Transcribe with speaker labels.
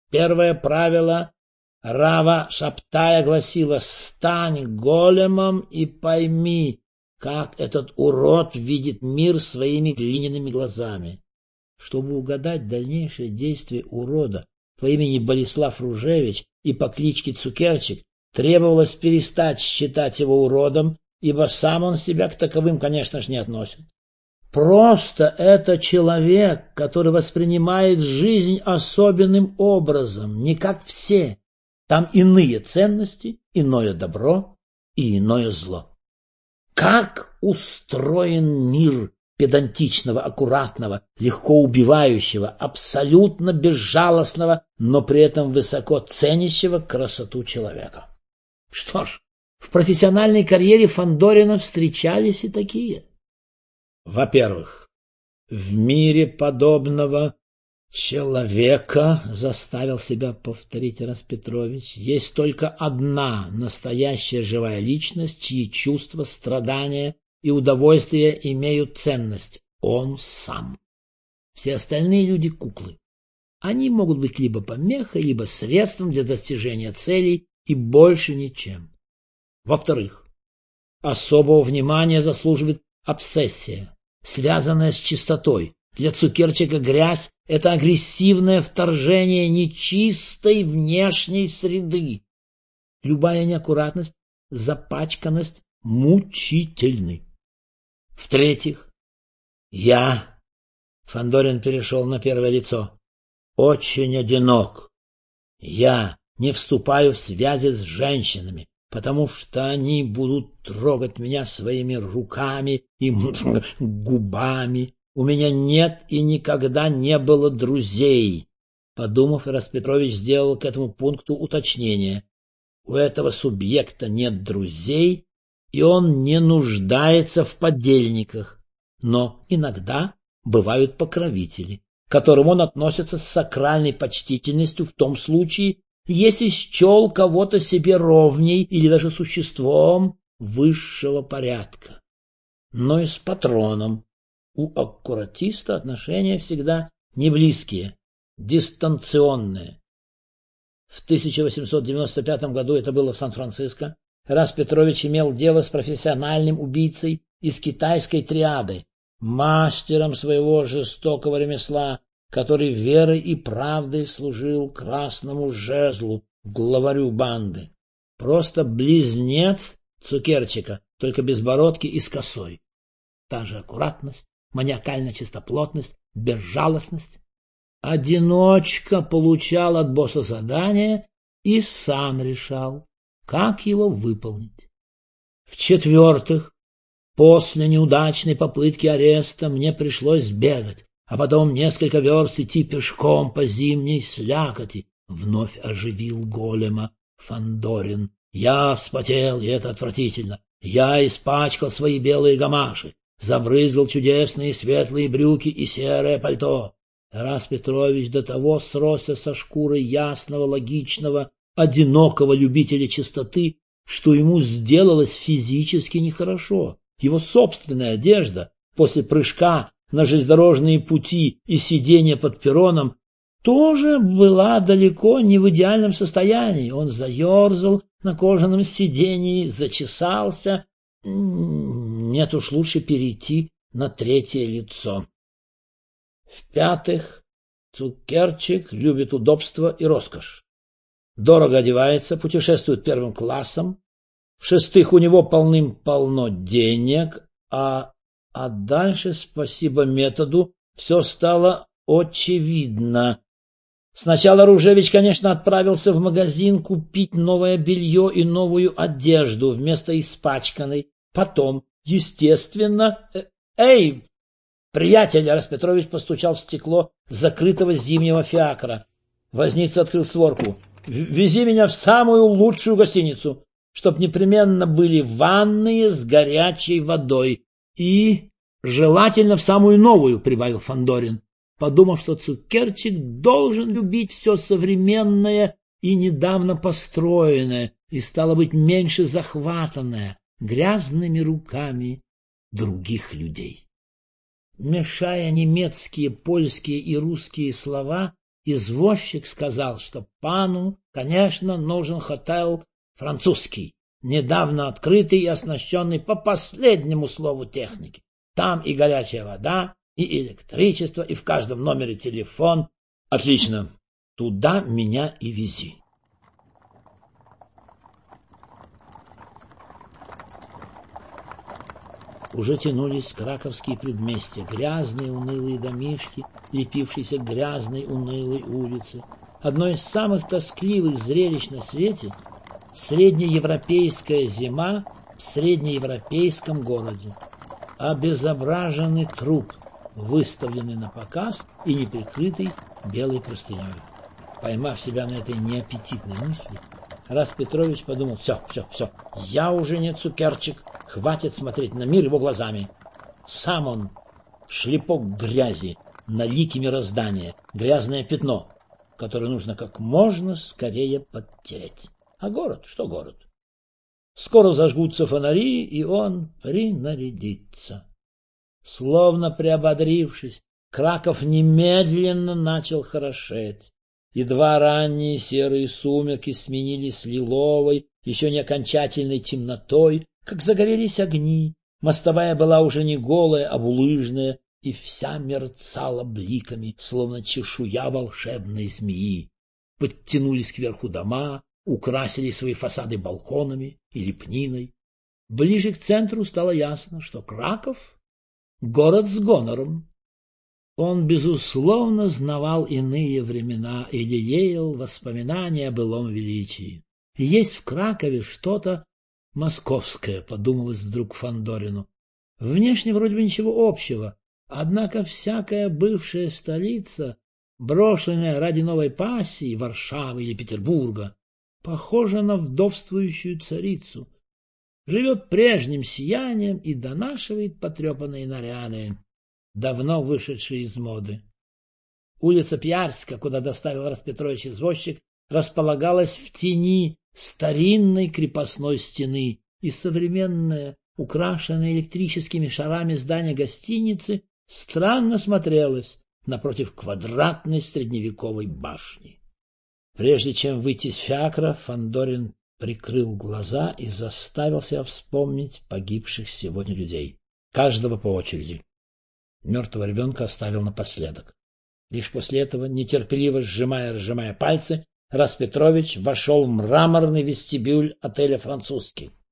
Speaker 1: Первое правило Рава Шабтая гласило: «Стань големом и пойми, как этот урод видит мир своими глиняными глазами». Чтобы угадать дальнейшие действия урода по имени Болеслав Ружевич и по кличке Цукерчик, требовалось перестать считать его уродом, ибо сам он себя к таковым, конечно же, не относит. Просто это человек, который воспринимает жизнь особенным образом, не как все. Там иные ценности, иное добро и иное зло. Как устроен мир педантичного, аккуратного, легко убивающего, абсолютно безжалостного, но при этом высоко ценящего красоту человека. Что ж, в профессиональной карьере Фандорина встречались и такие. Во-первых, в мире подобного человека, заставил себя повторить Распетрович, есть только одна настоящая живая личность, чьи чувства, страдания и удовольствия имеют ценность — он сам. Все остальные люди — куклы. Они могут быть либо помехой, либо средством для достижения целей и больше ничем. Во-вторых, особого внимания заслуживает обсессия, связанная с чистотой. Для Цукерчика грязь — это агрессивное вторжение нечистой внешней среды. Любая неаккуратность, запачканность мучительны. В-третьих, Фандорин перешел на первое лицо, очень одинок. Я не вступаю в связи с женщинами, потому что они будут трогать меня своими руками и губами. У меня нет и никогда не было друзей. Подумав, Распетрович сделал к этому пункту уточнение. У этого субъекта нет друзей, и он не нуждается в подельниках. Но иногда бывают покровители, к которым он относится с сакральной почтительностью в том случае, если счел кого-то себе ровней или даже существом высшего порядка. Но и с патроном у аккуратиста отношения всегда не близкие, дистанционные. В 1895 году, это было в Сан-Франциско, Распетрович имел дело с профессиональным убийцей из китайской триады, мастером своего жестокого ремесла, который верой и правдой служил красному жезлу, главарю банды. Просто близнец Цукерчика, только без бородки и с косой. Та же аккуратность, маниакальная чистоплотность, безжалостность. Одиночка получал от босса задание и сам решал, как его выполнить. В-четвертых, после неудачной попытки ареста мне пришлось бегать, а потом несколько верст идти пешком по зимней слякоти. Вновь оживил голема Фандорин. Я вспотел, и это отвратительно. Я испачкал свои белые гамаши, забрызгал чудесные светлые брюки и серое пальто. Распетрович до того сросся со шкурой ясного, логичного, одинокого любителя чистоты, что ему сделалось физически нехорошо. Его собственная одежда после прыжка на железнодорожные пути и сидения под перроном тоже была далеко не в идеальном состоянии. Он заерзал на кожаном сидении, зачесался. Нет уж, лучше перейти на третье лицо. В-пятых, Цукерчик любит удобство и роскошь. Дорого одевается, путешествует первым классом. В-шестых, у него полным-полно денег, а дальше, спасибо методу, все стало очевидно. Сначала Ружевич, конечно, отправился в магазин купить новое белье и новую одежду вместо испачканной. Потом, естественно... «Эй, приятель!» — Распетрович постучал в стекло закрытого зимнего фиакра. Возница открыл створку. «Вези меня в самую лучшую гостиницу, чтоб непременно были ванные с горячей водой. И желательно в самую новую», — прибавил Фандорин, подумав, что Цукерчик должен любить все современное и недавно построенное, и, стало быть, меньше захватанное грязными руками других людей. Мешая немецкие, польские и русские слова, Извозчик сказал, что пану, конечно, нужен хотел французский, недавно открытый и оснащенный по последнему слову техники. Там и горячая вода, и электричество, и в каждом номере телефон. Отлично, туда меня и вези. Уже тянулись краковские предместья, грязные унылые домишки, лепившиеся к грязной унылой улице. Одно из самых тоскливых зрелищ на свете — среднеевропейская зима в среднеевропейском городе. Обезображенный труп, выставленный на показ и неприкрытый белой простыней. Поймав себя на этой неаппетитной мысли, Рас Петрович подумал: все, я уже не цукерчик, хватит смотреть на мир его глазами. Сам он шлепок грязи на лике мироздания, грязное пятно, которое нужно как можно скорее подтереть. А город, что город? Скоро зажгутся фонари, и он принарядится. Словно приободрившись, Краков немедленно начал хорошеть. Едва ранние серые сумерки сменились лиловой, еще не окончательной темнотой, как загорелись огни. Мостовая была уже не голая, а булыжная, и вся мерцала бликами, словно чешуя волшебной змеи. Подтянулись кверху дома, украсили свои фасады балконами и лепниной. Ближе к центру стало ясно, что Краков — город с гонором. Он, безусловно, знавал иные времена и лелеял воспоминания о былом величии. Есть в Кракове что-то московское, подумалось вдруг Фандорину. Внешне вроде бы ничего общего, однако всякая бывшая столица, брошенная ради новой пассии Варшавы или Петербурга, похожа на вдовствующую царицу, живет прежним сиянием и донашивает потрепанные наряды, давно вышедшие из моды. Улица Пиярска, куда доставил Рас Петрович извозчик, располагалась в тени старинной крепостной стены, и современное, украшенное электрическими шарами здание гостиницы странно смотрелось напротив квадратной средневековой башни. Прежде чем выйти из фиакра, Фандорин прикрыл глаза и заставил себя вспомнить погибших сегодня людей, каждого по очереди. Мертвого ребенка оставил напоследок. Лишь после этого, нетерпеливо сжимая пальцы, Рас Петрович вошел в мраморный вестибюль отеля «Французский».